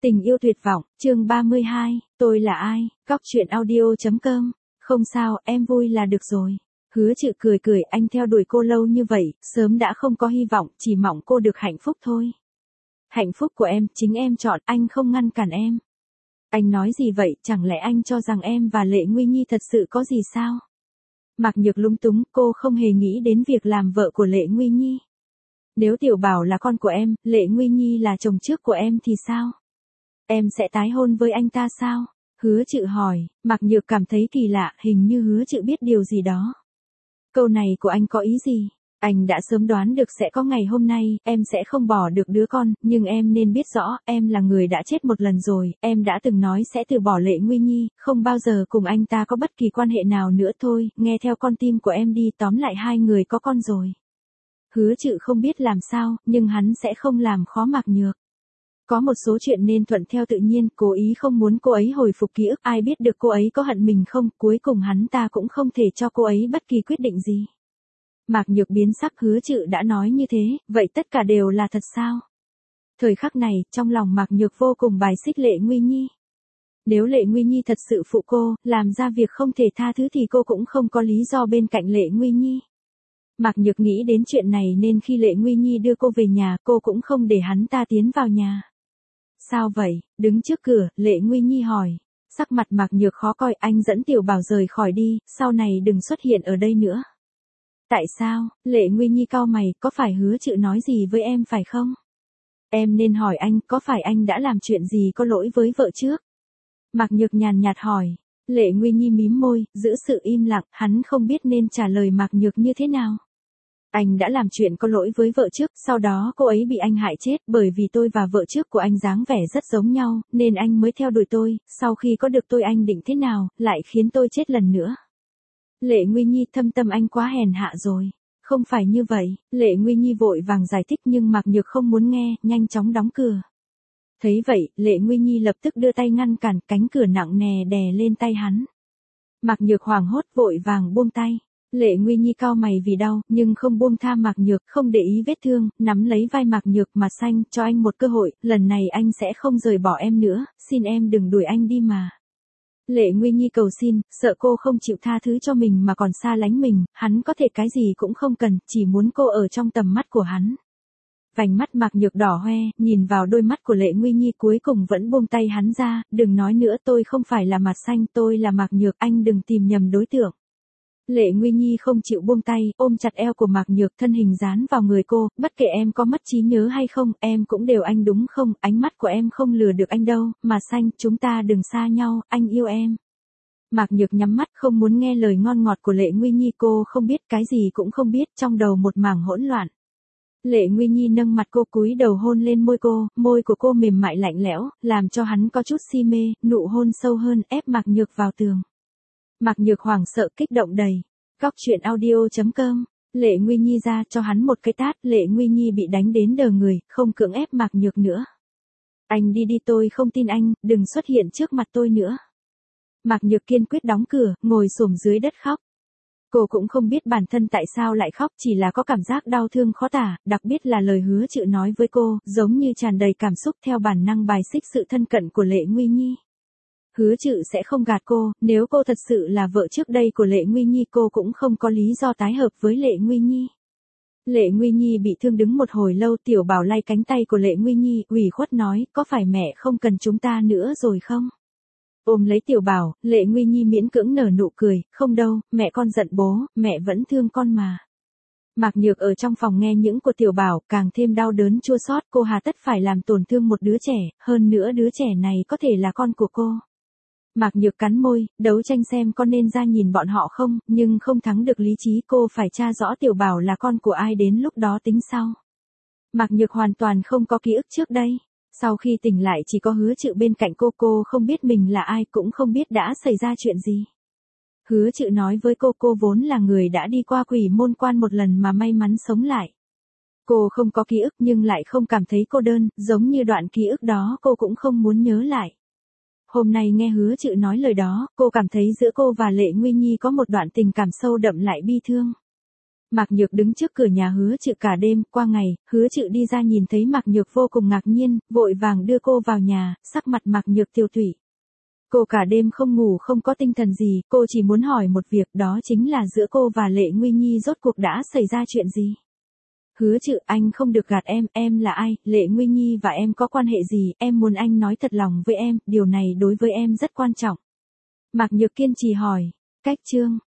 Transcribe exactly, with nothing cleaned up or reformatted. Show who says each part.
Speaker 1: Tình yêu tuyệt vọng, chương ba mươi hai, tôi là ai, góc truyện audio.com, không sao, em vui là được rồi. Hứa Trự cười cười, anh theo đuổi cô lâu như vậy, sớm đã không có hy vọng, chỉ mong cô được hạnh phúc thôi. Hạnh phúc của em, chính em chọn, anh không ngăn cản em. Anh nói gì vậy, chẳng lẽ anh cho rằng em và Lệ Nguy Nhi thật sự có gì sao? Mạc Nhược lúng túng, cô không hề nghĩ đến việc làm vợ của Lệ Nguy Nhi. Nếu Tiểu Bảo là con của em, Lệ Nguy Nhi là chồng trước của em thì sao? Em sẽ tái hôn với anh ta sao? Hứa Trự hỏi, Mạc Nhược cảm thấy kỳ lạ, hình như Hứa Trự biết điều gì đó. Câu này của anh có ý gì? Anh đã sớm đoán được sẽ có ngày hôm nay, em sẽ không bỏ được đứa con, nhưng em nên biết rõ, em là người đã chết một lần rồi, em đã từng nói sẽ từ bỏ Lệ Nguy Nhi, không bao giờ cùng anh ta có bất kỳ quan hệ nào nữa thôi, nghe theo con tim của em đi, tóm lại hai người có con rồi. Hứa Trự không biết làm sao, nhưng hắn sẽ không làm khó Mạc Nhược. Có một số chuyện nên thuận theo tự nhiên, cố ý không muốn cô ấy hồi phục ký ức, ai biết được cô ấy có hận mình không, cuối cùng hắn ta cũng không thể cho cô ấy bất kỳ quyết định gì. Mạc Nhược biến sắc, Hứa Trự đã nói như thế, vậy tất cả đều là thật sao? Thời khắc này, trong lòng Mạc Nhược vô cùng bài xích Lệ Nguy Nhi. Nếu Lệ Nguy Nhi thật sự phụ cô, làm ra việc không thể tha thứ thì cô cũng không có lý do bên cạnh Lệ Nguy Nhi. Mạc Nhược nghĩ đến chuyện này nên khi Lệ Nguy Nhi đưa cô về nhà, cô cũng không để hắn ta tiến vào nhà. Sao vậy? Đứng trước cửa, Lệ Nguy Nhi hỏi. Sắc mặt Mạc Nhược khó coi, anh dẫn Tiểu Bảo rời khỏi đi, sau này đừng xuất hiện ở đây nữa. Tại sao? Lệ Nguy Nhi cau mày, có phải Hứa Trự nói gì với em phải không? Em nên hỏi anh, có phải anh đã làm chuyện gì có lỗi với vợ trước? Mạc Nhược nhàn nhạt hỏi. Lệ Nguy Nhi mím môi, giữ sự im lặng, hắn không biết nên trả lời Mạc Nhược như thế nào. Anh đã làm chuyện có lỗi với vợ trước, sau đó cô ấy bị anh hại chết, bởi vì tôi và vợ trước của anh dáng vẻ rất giống nhau, nên anh mới theo đuổi tôi, sau khi có được tôi anh định thế nào, lại khiến tôi chết lần nữa. Lệ Nguy Nhi, thâm tâm anh quá hèn hạ rồi. Không phải như vậy, Lệ Nguy Nhi vội vàng giải thích nhưng Mạc Nhược không muốn nghe, nhanh chóng đóng cửa. Thấy vậy, Lệ Nguy Nhi lập tức đưa tay ngăn cản, cánh cửa nặng nề đè lên tay hắn. Mạc Nhược hoảng hốt vội vàng buông tay. Lệ Nguy Nhi cau mày vì đau, nhưng không buông tha Mạc Nhược, không để ý vết thương, nắm lấy vai Mạc Nhược mà xanh, cho anh một cơ hội, lần này anh sẽ không rời bỏ em nữa, xin em đừng đuổi anh đi mà. Lệ Nguy Nhi cầu xin, sợ cô không chịu tha thứ cho mình mà còn xa lánh mình, hắn có thể cái gì cũng không cần, chỉ muốn cô ở trong tầm mắt của hắn. Vành mắt Mạc Nhược đỏ hoe, nhìn vào đôi mắt của Lệ Nguy Nhi cuối cùng vẫn buông tay hắn ra, đừng nói nữa, tôi không phải là Mặt Xanh, tôi là Mạc Nhược, anh đừng tìm nhầm đối tượng. Lệ Nguy Nhi không chịu buông tay, ôm chặt eo của Mạc Nhược, thân hình dán vào người cô, bất kể em có mất trí nhớ hay không, em cũng đều anh đúng không, ánh mắt của em không lừa được anh đâu, mà Xanh, chúng ta đừng xa nhau, anh yêu em. Mạc Nhược nhắm mắt không muốn nghe lời ngon ngọt của Lệ Nguy Nhi, cô không biết, cái gì cũng không biết, trong đầu một mảng hỗn loạn. Lệ Nguy Nhi nâng mặt cô, cúi đầu hôn lên môi cô, môi của cô mềm mại lạnh lẽo, làm cho hắn có chút si mê, nụ hôn sâu hơn, ép Mạc Nhược vào tường. Mạc Nhược hoảng sợ, kích động đầy. Góc truyện audio.com, Lệ Nguy Nhi ra cho hắn một cái tát, Lệ Nguy Nhi bị đánh đến đờ người, không cưỡng ép Mạc Nhược nữa. Anh đi đi, tôi không tin anh, đừng xuất hiện trước mặt tôi nữa. Mạc Nhược kiên quyết đóng cửa, ngồi xổm dưới đất khóc. Cô cũng không biết bản thân tại sao lại khóc, chỉ là có cảm giác đau thương khó tả, đặc biệt là lời Hứa Trự nói với cô, giống như tràn đầy cảm xúc, theo bản năng bài xích sự thân cận của Lệ Nguy Nhi. Hứa Trự sẽ không gạt cô, nếu cô thật sự là vợ trước đây của Lệ Nguy Nhi cô cũng không có lý do tái hợp với Lệ Nguy Nhi. Lệ Nguy Nhi bị thương đứng một hồi lâu, Tiểu Bảo lay cánh tay của Lệ Nguy Nhi, ủy khuất nói, có phải mẹ không cần chúng ta nữa rồi không? Ôm lấy Tiểu Bảo, Lệ Nguy Nhi miễn cưỡng nở nụ cười, không đâu, mẹ con giận bố, mẹ vẫn thương con mà. Mạc Nhược ở trong phòng nghe những của Tiểu Bảo, càng thêm đau đớn chua xót, cô hà tất phải làm tổn thương một đứa trẻ, hơn nữa đứa trẻ này có thể là con của cô. Mạc Nhược cắn môi, đấu tranh xem con nên ra nhìn bọn họ không, nhưng không thắng được lý trí, cô phải tra rõ Tiểu Bảo là con của ai, đến lúc đó tính sau. Mạc Nhược hoàn toàn không có ký ức trước đây. Sau khi tỉnh lại chỉ có Hứa Trự bên cạnh cô, cô không biết mình là ai, cũng không biết đã xảy ra chuyện gì. Hứa Trự nói với cô, cô vốn là người đã đi qua quỷ môn quan một lần mà may mắn sống lại. Cô không có ký ức nhưng lại không cảm thấy cô đơn, giống như đoạn ký ức đó cô cũng không muốn nhớ lại. Hôm nay nghe Hứa Trự nói lời đó, cô cảm thấy giữa cô và Lệ Nguy Nhi có một đoạn tình cảm sâu đậm lại bi thương. Mạc Nhược đứng trước cửa nhà Hứa Trự cả đêm, qua ngày, Hứa Trự đi ra nhìn thấy Mạc Nhược vô cùng ngạc nhiên, vội vàng đưa cô vào nhà, sắc mặt Mạc Nhược tiêu tụy. Cô cả đêm không ngủ không có tinh thần gì, cô chỉ muốn hỏi một việc, đó chính là giữa cô và Lệ Nguy Nhi rốt cuộc đã xảy ra chuyện gì. Hứa Trự, anh không được gạt em, em là ai, Lệ Nguy Nhi và em có quan hệ gì, em muốn anh nói thật lòng với em, điều này đối với em rất quan trọng. Mạc Nhược kiên trì hỏi, cách chương